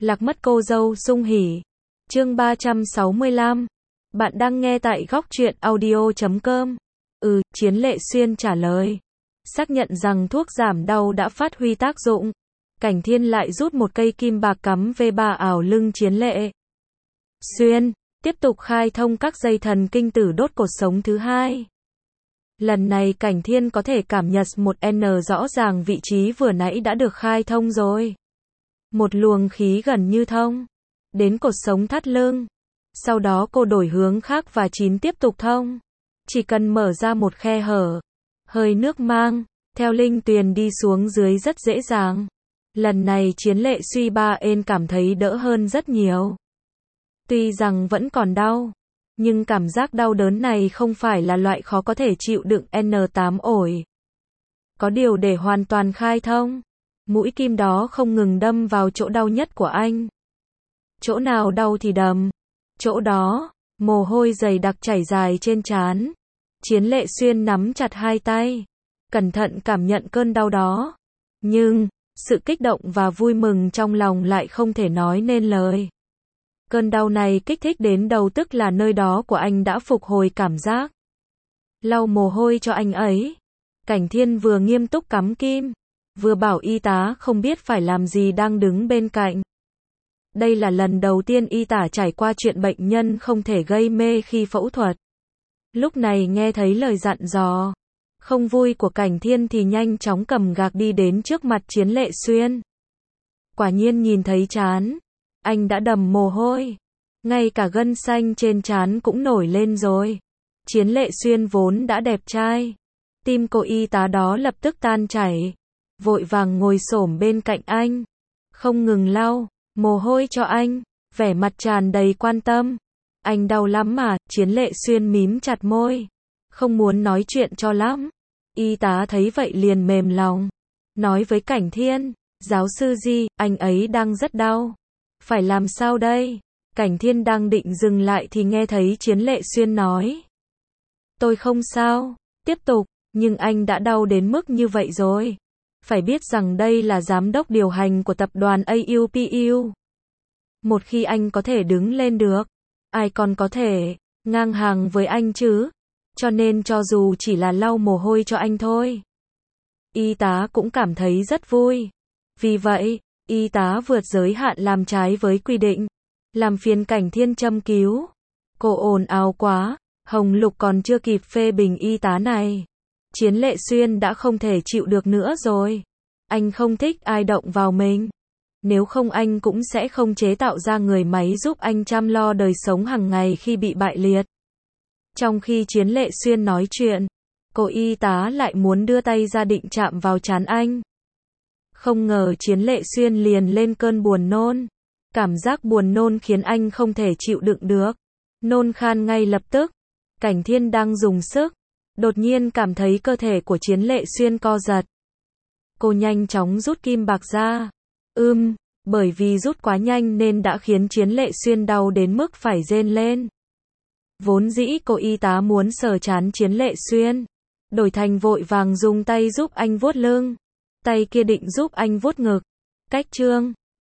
Lạc mất cô dâu sung hỉ. Chương 365. Bạn đang nghe tại góc truyện audio.com. Chiến Lệ Xuyên trả lời. Xác nhận rằng thuốc giảm đau đã phát huy tác dụng. Cảnh Thiên lại rút một cây kim bạc cắm V3 ảo lưng Chiến Lệ Xuyên, tiếp tục khai thông các dây thần kinh tử đốt cột sống thứ hai. Lần này Cảnh Thiên có thể cảm nhận một N rõ ràng vị trí vừa nãy đã được khai thông rồi. Một luồng khí gần như thông đến cột sống thắt lưng. Sau đó cô đổi hướng khác và tiếp tục thông. Chỉ cần mở ra một khe hở, hơi nước mang theo linh tuyền đi xuống dưới rất dễ dàng. Lần này Chiến Lệ Suy Ba Ên cảm thấy đỡ hơn rất nhiều. Tuy rằng vẫn còn đau, nhưng cảm giác đau đớn này không phải là loại khó có thể chịu đựng N8 ổi. Có điều để hoàn toàn khai thông, mũi kim đó không ngừng đâm vào chỗ đau nhất của anh. Chỗ nào đau thì đâm chỗ đó, mồ hôi dày đặc chảy dài trên trán. Chiến Lệ Xuyên nắm chặt hai tay, cẩn thận cảm nhận cơn đau đó. Nhưng, sự kích động và vui mừng trong lòng lại không thể nói nên lời. Cơn đau này kích thích đến đầu, tức là nơi đó của anh đã phục hồi cảm giác. Lau mồ hôi cho anh ấy. Cảnh Thiên vừa nghiêm túc cắm kim, vừa bảo y tá không biết phải làm gì đang đứng bên cạnh. Đây là lần đầu tiên y tá trải qua chuyện bệnh nhân không thể gây mê khi phẫu thuật. Lúc này nghe thấy lời dặn dò không vui của Cảnh Thiên thì nhanh chóng cầm gạc đi đến trước mặt Chiến Lệ Xuyên. Quả nhiên nhìn thấy trán anh đã đầm mồ hôi, ngay cả gân xanh trên trán cũng nổi lên rồi. Chiến Lệ Xuyên vốn đã đẹp trai, tim cô y tá đó lập tức tan chảy, vội vàng ngồi xổm bên cạnh anh, không ngừng lau mồ hôi cho anh, vẻ mặt tràn đầy quan tâm. Anh đau lắm mà? Chiến Lệ Xuyên mím chặt môi, không muốn nói chuyện cho lắm. Y tá thấy vậy liền mềm lòng, nói với Cảnh Thiên, giáo sư Di, anh ấy đang rất đau. Phải làm sao đây? Cảnh Thiên đang định dừng lại thì nghe thấy Chiến Lệ Xuyên nói. Tôi không sao, tiếp tục, nhưng anh đã đau đến mức như vậy rồi. Phải biết rằng đây là giám đốc điều hành của tập đoàn AUPU. Một khi anh có thể đứng lên được, ai còn có thể ngang hàng với anh chứ? Cho nên cho dù chỉ là lau mồ hôi cho anh thôi, y tá cũng cảm thấy rất vui. Vì vậy, y tá vượt giới hạn làm trái với quy định, làm phiền Cảnh Thiên châm cứu. Cô ồn ào quá. Hồng Lục còn chưa kịp phê bình y tá này, Chiến Lệ Xuyên đã không thể chịu được nữa rồi. Anh không thích ai động vào mình. Nếu không anh cũng sẽ không chế tạo ra người máy giúp anh chăm lo đời sống hàng ngày khi bị bại liệt. Trong khi Chiến Lệ Xuyên nói chuyện, cô y tá lại muốn đưa tay ra định chạm vào trán anh. Không ngờ Chiến Lệ Xuyên liền lên cơn buồn nôn. Cảm giác buồn nôn khiến anh không thể chịu đựng được, nôn khan ngay lập tức. Cảnh Thiên đang dùng sức, đột nhiên cảm thấy cơ thể của Chiến Lệ Xuyên co giật. Cô nhanh chóng rút kim bạc ra. Bởi vì rút quá nhanh nên đã khiến Chiến Lệ Xuyên đau đến mức phải rên lên. Vốn dĩ cô y tá muốn sờ trán Chiến Lệ Xuyên, đổi thành vội vàng dùng tay giúp anh vuốt lưng, tay kia định giúp anh vuốt ngực. Cách chương